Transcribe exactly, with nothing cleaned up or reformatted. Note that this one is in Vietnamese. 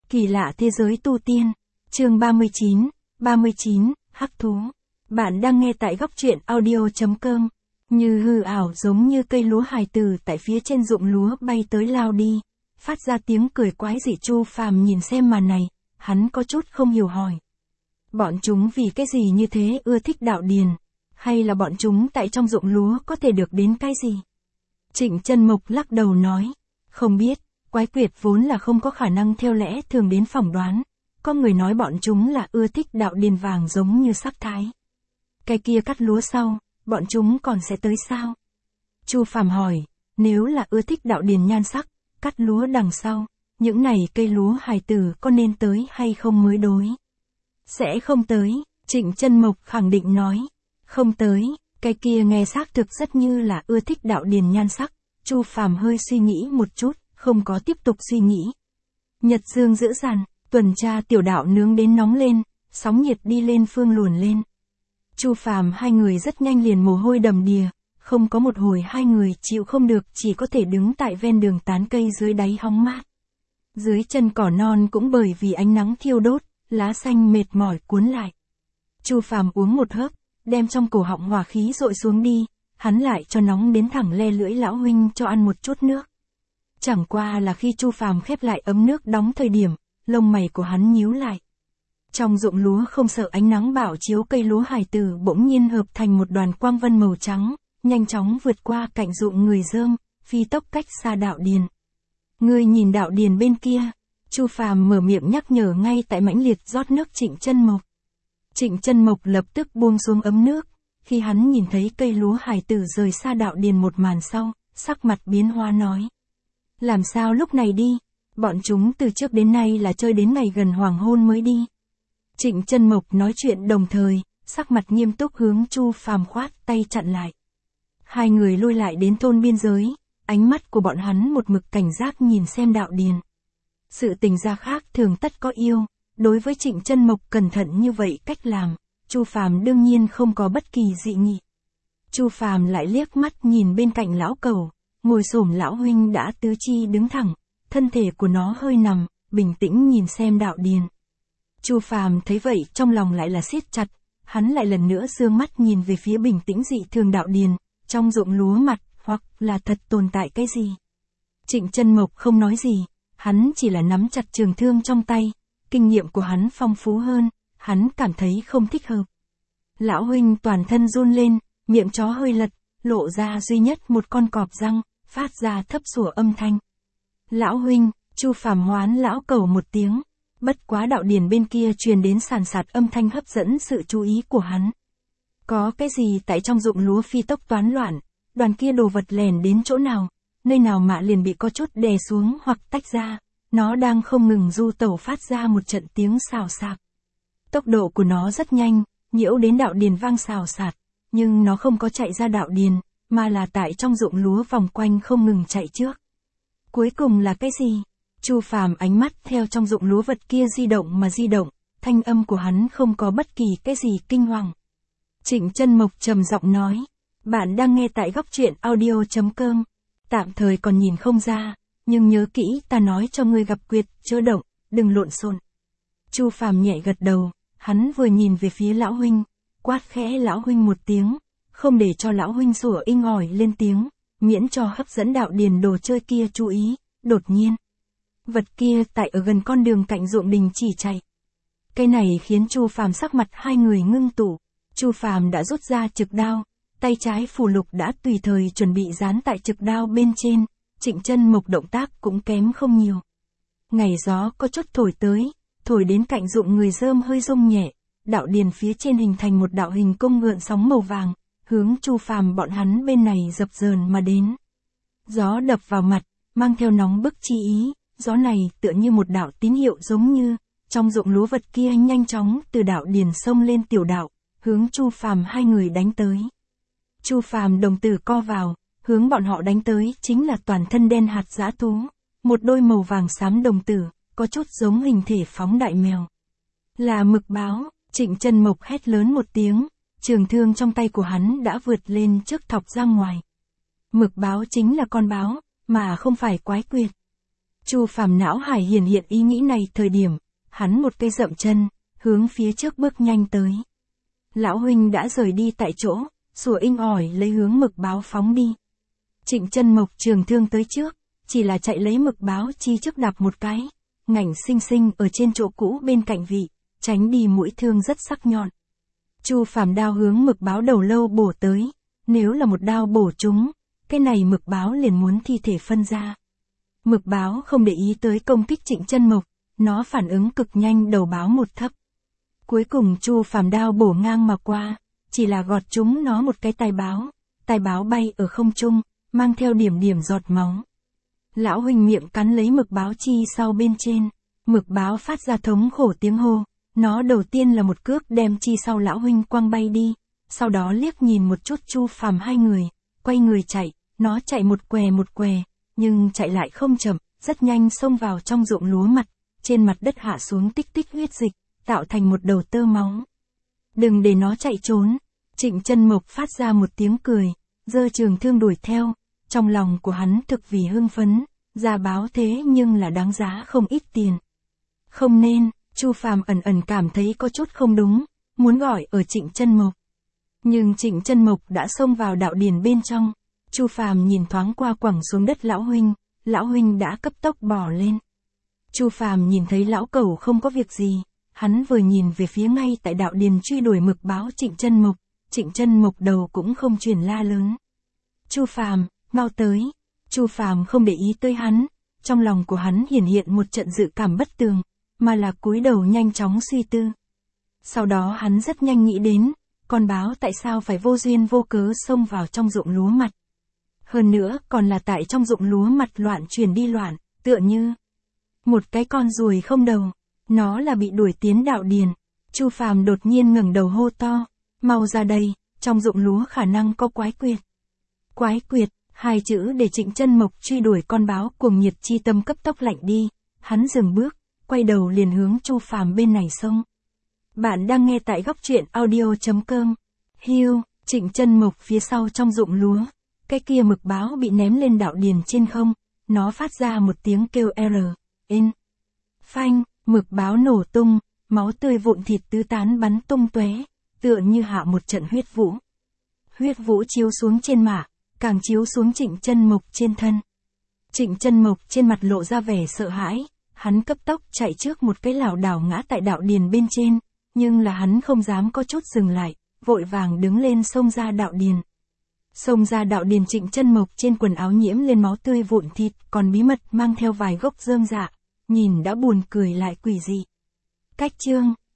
Kỳ lạ thế giới tu tiên. Chương ba mươi chín, ba mươi chín, Hắc thú. Bạn đang nghe tại góc truyện audio.com. Như hư ảo giống như cây lúa hài tử tại phía trên ruộng lúa bay tới lao đi, phát ra tiếng cười quái dị. Chu Phàm nhìn xem màn này, hắn có chút không hiểu hỏi. Bọn chúng vì cái gì như thế ưa thích đạo điền? Hay là bọn chúng tại trong ruộng lúa có thể được đến cái gì? Trịnh Chân Mộc lắc đầu nói, không biết, quái quyệt vốn là không có khả năng theo lẽ thường đến phỏng đoán. Có người nói bọn chúng là ưa thích đạo điền vàng giống như sắc thái. Cái kia cắt lúa sau, bọn chúng còn sẽ tới sao? Chu Phàm hỏi, nếu là ưa thích đạo điền nhan sắc, cắt lúa đằng sau, những này cây lúa hài tử có nên tới hay không mới đối? Sẽ không tới, Trịnh Chân Mộc khẳng định nói. Không tới, cái kia nghe xác thực rất như là ưa thích đạo điền nhan sắc. Chu Phàm hơi suy nghĩ một chút, không có tiếp tục suy nghĩ. Nhật dương dữ dằn, tuần tra tiểu đạo nướng đến nóng lên, sóng nhiệt đi lên phương luồn lên. Chu Phàm hai người rất nhanh liền mồ hôi đầm đìa, không có một hồi hai người chịu không được, chỉ có thể đứng tại ven đường tán cây dưới đáy hóng mát. Dưới chân cỏ non cũng bởi vì ánh nắng thiêu đốt, lá xanh mệt mỏi cuốn lại. Chu Phàm uống một hớp, đem trong cổ họng hỏa khí dội xuống đi, hắn lại cho nóng đến thẳng le lưỡi. Lão huynh cho ăn một chút nước. Chẳng qua là khi Chu Phàm khép lại ấm nước đóng thời điểm, lông mày của hắn nhíu lại. Trong ruộng lúa không sợ ánh nắng bạo chiếu, cây lúa hài tử bỗng nhiên hợp thành một đoàn quang vân màu trắng, nhanh chóng vượt qua cạnh ruộng người rơm, phi tốc cách xa đạo điền. Ngươi nhìn đạo điền bên kia. Chu Phàm mở miệng nhắc nhở ngay tại mãnh liệt rót nước Trịnh Chân Mộc. Trịnh Chân Mộc lập tức buông xuống ấm nước, khi hắn nhìn thấy cây lúa hài tử rời xa đạo điền một màn sau, sắc mặt biến hóa nói. Làm sao lúc này đi? Bọn chúng từ trước đến nay là chơi đến ngày gần hoàng hôn mới đi. Trịnh Chân Mộc nói chuyện đồng thời, sắc mặt nghiêm túc hướng Chu Phàm khoát tay chặn lại. Hai người lui lại đến thôn biên giới, ánh mắt của bọn hắn một mực cảnh giác nhìn xem đạo điền. Sự tình gia khác thường tất có yêu, đối với Trịnh Chân Mộc cẩn thận như vậy cách làm, Chu Phàm đương nhiên không có bất kỳ dị nghị. Chu Phàm lại liếc mắt nhìn bên cạnh lão cẩu, ngồi xổm lão huynh đã tứ chi đứng thẳng, thân thể của nó hơi nằm, bình tĩnh nhìn xem đạo điền. Chu Phàm thấy vậy trong lòng lại là siết chặt, hắn lại lần nữa dương mắt nhìn về phía bình tĩnh dị thường đạo điền, trong ruộng lúa mặt, hoặc là thật tồn tại cái gì. Trịnh Chân Mộc không nói gì, hắn chỉ là nắm chặt trường thương trong tay, kinh nghiệm của hắn phong phú hơn, hắn cảm thấy không thích hợp. Lão huynh toàn thân run lên, miệng chó hơi lật, lộ ra duy nhất một con cọp răng, phát ra thấp sủa âm thanh. Lão huynh, Chu Phàm hoán lão cẩu một tiếng, bất quá đạo điền bên kia truyền đến sàn sạt âm thanh hấp dẫn sự chú ý của hắn. Có cái gì tại trong ruộng lúa phi tốc toán loạn, đoàn kia đồ vật lèn đến chỗ nào, nơi nào mà liền bị có chút đè xuống hoặc tách ra, nó đang không ngừng du tẩu phát ra một trận tiếng xào xạc. Tốc độ của nó rất nhanh, nhiễu đến đạo điền vang xào xạc, nhưng nó không có chạy ra đạo điền, mà là tại trong ruộng lúa vòng quanh không ngừng chạy trước. Cuối cùng là cái gì? Chu Phàm ánh mắt theo trong ruộng lúa vật kia di động mà di động, thanh âm của hắn không có bất kỳ cái gì kinh hoàng. Trịnh Chân Mộc trầm giọng nói, bạn đang nghe tại góc truyện audio.com. Tạm thời còn nhìn không ra, nhưng nhớ kỹ ta nói cho ngươi gặp quyệt, chớ động, đừng lộn xộn. Chu Phàm nhẹ gật đầu, hắn vừa nhìn về phía lão huynh, quát khẽ lão huynh một tiếng, không để cho lão huynh sủa inh ỏi lên tiếng, miễn cho hấp dẫn đạo điền đồ chơi kia chú ý. Đột nhiên, vật kia tại ở gần con đường cạnh ruộng đình chỉ chạy. Cái này khiến Chu Phàm sắc mặt hai người ngưng tụ. Chu Phàm đã rút ra trực đao, tay trái phù lục đã tùy thời chuẩn bị dán tại trực đao bên trên. Trịnh Chân Mộc động tác cũng kém không nhiều. Ngày gió có chút thổi tới, thổi đến cạnh ruộng người rơm hơi rung nhẹ, đạo điền phía trên hình thành một đạo hình cung gợn sóng màu vàng, hướng Chu Phàm bọn hắn bên này dập dờn mà đến. Gió đập vào mặt, mang theo nóng bức chi ý, gió này tựa như một đạo tín hiệu giống như, trong ruộng lúa vật kia nhanh chóng từ đạo điền xông lên tiểu đạo, hướng Chu Phàm hai người đánh tới. Chu Phàm đồng tử co vào, hướng bọn họ đánh tới chính là toàn thân đen hạt dã thú, một đôi màu vàng xám đồng tử, có chút giống hình thể phóng đại mèo. Là mực báo, Trịnh Chân Mộc hét lớn một tiếng, trường thương trong tay của hắn đã vượt lên trước thọc ra ngoài. Mực báo chính là con báo, mà không phải quái quyệt. Chu Phàm não hải hiện hiện ý nghĩ này thời điểm, hắn một cây dậm chân, hướng phía trước bước nhanh tới. Lão huynh đã rời đi tại chỗ, sủa inh ỏi lấy hướng mực báo phóng đi. Trịnh Chân Mộc trường thương tới trước, chỉ là chạy lấy mực báo chi trước đạp một cái, ngảnh xinh xinh ở trên chỗ cũ bên cạnh vị, tránh đi mũi thương rất sắc nhọn. Chu Phàm đao hướng mực báo đầu lâu bổ tới, nếu là một đao bổ trúng, cái này mực báo liền muốn thi thể phân ra. Mực báo không để ý tới công kích Trịnh Chân Mộc, nó phản ứng cực nhanh, đầu báo một thấp. Cuối cùng Chu Phàm đao bổ ngang mà qua, chỉ là gọt trúng nó một cái tai báo, tai báo bay ở không trung, mang theo điểm điểm giọt máu. Lão huynh miệng cắn lấy mực báo chi sau bên trên, mực báo phát ra thống khổ tiếng hô, nó đầu tiên là một cước đem chi sau lão huynh quăng bay đi, sau đó liếc nhìn một chút Chu Phàm hai người, quay người chạy, nó chạy một què một què, nhưng chạy lại không chậm, rất nhanh xông vào trong ruộng lúa mặt, trên mặt đất hạ xuống tích tích huyết dịch, tạo thành một đầu tơ máu. Đừng để nó chạy trốn, Trịnh Chân Mộc phát ra một tiếng cười, giơ trường thương đuổi theo, trong lòng của hắn thực vì hưng phấn, ra báo thế nhưng là đáng giá không ít tiền. Không nên, Chu Phàm ẩn ẩn cảm thấy có chút không đúng, muốn gọi ở Trịnh Chân Mộc. Nhưng Trịnh Chân Mộc đã xông vào đạo điền bên trong, Chu Phàm nhìn thoáng qua quẳng xuống đất lão huynh, lão huynh đã cấp tốc bò lên. Chu Phàm nhìn thấy lão cẩu không có việc gì, hắn vừa nhìn về phía ngay tại đạo điền truy đuổi mực báo Trịnh Chân Mộc, Trịnh Chân Mộc đầu cũng không chuyển la lớn. Chu Phàm, mau tới. Chu Phàm không để ý tới hắn, trong lòng của hắn hiển hiện một trận dự cảm bất tường, mà là cúi đầu nhanh chóng suy tư. Sau đó hắn rất nhanh nghĩ đến, con báo tại sao phải vô duyên vô cớ xông vào trong ruộng lúa mặt. Hơn nữa còn là tại trong ruộng lúa mặt loạn chuyển đi loạn, tựa như một cái con ruồi không đầu, nó là bị đuổi tiến đạo điền. Chu Phàm đột nhiên ngẩng đầu hô to, mau ra đây, trong ruộng lúa khả năng có quái quyệt. Quái quyệt, hai chữ để Trịnh Chân Mộc truy đuổi con báo cuồng nhiệt chi tâm cấp tốc lạnh đi, hắn dừng bước, quay đầu liền hướng Chu Phàm bên này xông. Bạn đang nghe tại góc truyện audio chấm com. Hiu, Trịnh Chân Mộc phía sau trong ruộng lúa, cái kia mực báo bị ném lên đạo điền trên không, nó phát ra một tiếng kêu R, in. Phanh, mực báo nổ tung, máu tươi vụn thịt tứ tán bắn tung tóe, tựa như hạ một trận huyết vũ. Huyết vũ chiếu xuống trên mã, càng chiếu xuống Trịnh Chân Mộc trên thân. Trịnh Chân Mộc trên mặt lộ ra vẻ sợ hãi, hắn cấp tốc chạy trước một cái lảo đảo ngã tại đạo điền bên trên, nhưng là hắn không dám có chút dừng lại, vội vàng đứng lên xông ra đạo điền. Xông ra đạo điền Trịnh Chân Mộc trên quần áo nhiễm lên máu tươi vụn thịt, còn bí mật mang theo vài gốc rơm dạ, nhìn đã buồn cười lại quỷ dị. Cách chương